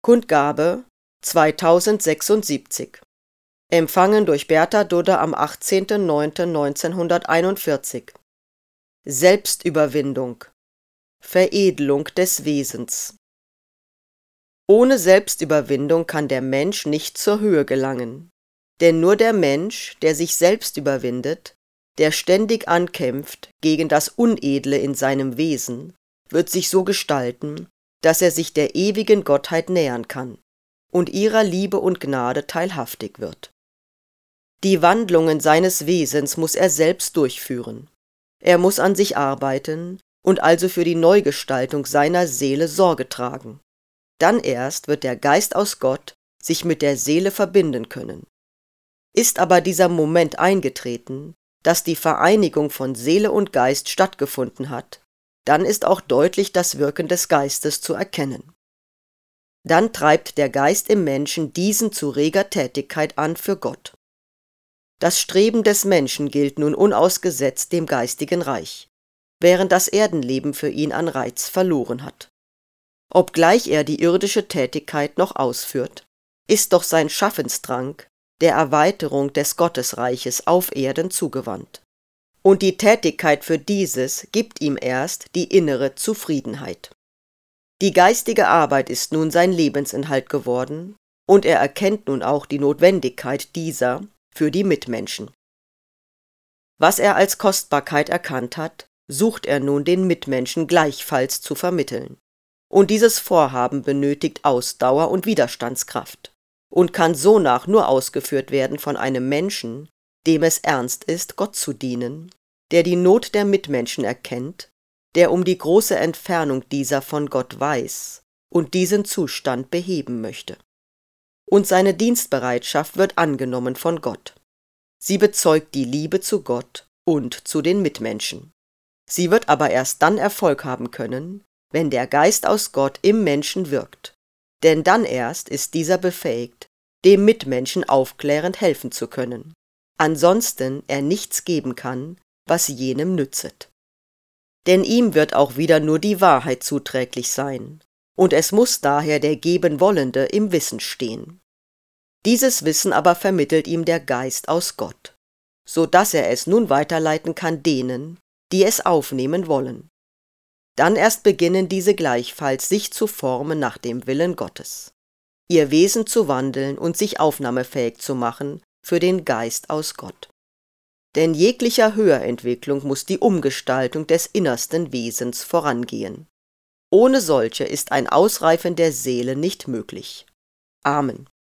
Kundgabe 2076. Empfangen durch Bertha Dudde am 18.09.1941. Selbstüberwindung. Veredelung des Wesens. Ohne Selbstüberwindung kann der Mensch nicht zur Höhe gelangen. Denn nur der Mensch, der sich selbst überwindet, der ständig ankämpft gegen das Unedle in seinem Wesen, wird sich so gestalten, dass er sich der ewigen Gottheit nähern kann und ihrer Liebe und Gnade teilhaftig wird. Die Wandlungen seines Wesens muss er selbst durchführen. Er muss an sich arbeiten und also für die Neugestaltung seiner Seele Sorge tragen. Dann erst wird der Geist aus Gott sich mit der Seele verbinden können. Ist aber dieser Moment eingetreten, dass die Vereinigung von Seele und Geist stattgefunden hat, dann ist auch deutlich das Wirken des Geistes zu erkennen. Dann treibt der Geist im Menschen diesen zu reger Tätigkeit an für Gott. Das Streben des Menschen gilt nun unausgesetzt dem geistigen Reich, während das Erdenleben für ihn an Reiz verloren hat. Obgleich er die irdische Tätigkeit noch ausführt, ist doch sein Schaffensdrang der Erweiterung des Gottesreiches auf Erden zugewandt. Und die Tätigkeit für dieses gibt ihm erst die innere Zufriedenheit. Die geistige Arbeit ist nun sein Lebensinhalt geworden, und er erkennt nun auch die Notwendigkeit dieser für die Mitmenschen. Was er als Kostbarkeit erkannt hat, sucht er nun den Mitmenschen gleichfalls zu vermitteln. Und dieses Vorhaben benötigt Ausdauer und Widerstandskraft und kann sonach nur ausgeführt werden von einem Menschen, dem es ernst ist, Gott zu dienen, der die Not der Mitmenschen erkennt, der um die große Entfernung dieser von Gott weiß und diesen Zustand beheben möchte. Und seine Dienstbereitschaft wird angenommen von Gott. Sie bezeugt die Liebe zu Gott und zu den Mitmenschen. Sie wird aber erst dann Erfolg haben können, wenn der Geist aus Gott im Menschen wirkt. Denn dann erst ist dieser befähigt, dem Mitmenschen aufklärend helfen zu können. Ansonsten er nichts geben kann, was jenem nützet. Denn ihm wird auch wieder nur die Wahrheit zuträglich sein, und es muß daher der Gebenwollende im Wissen stehen. Dieses Wissen aber vermittelt ihm der Geist aus Gott, so daß er es nun weiterleiten kann denen, die es aufnehmen wollen. Dann erst beginnen diese gleichfalls sich zu formen nach dem Willen Gottes, ihr Wesen zu wandeln und sich aufnahmefähig zu machen für den Geist aus Gott. Denn jeglicher Höherentwicklung muss die Umgestaltung des innersten Wesens vorangehen. Ohne solche ist ein Ausreifen der Seele nicht möglich. Amen.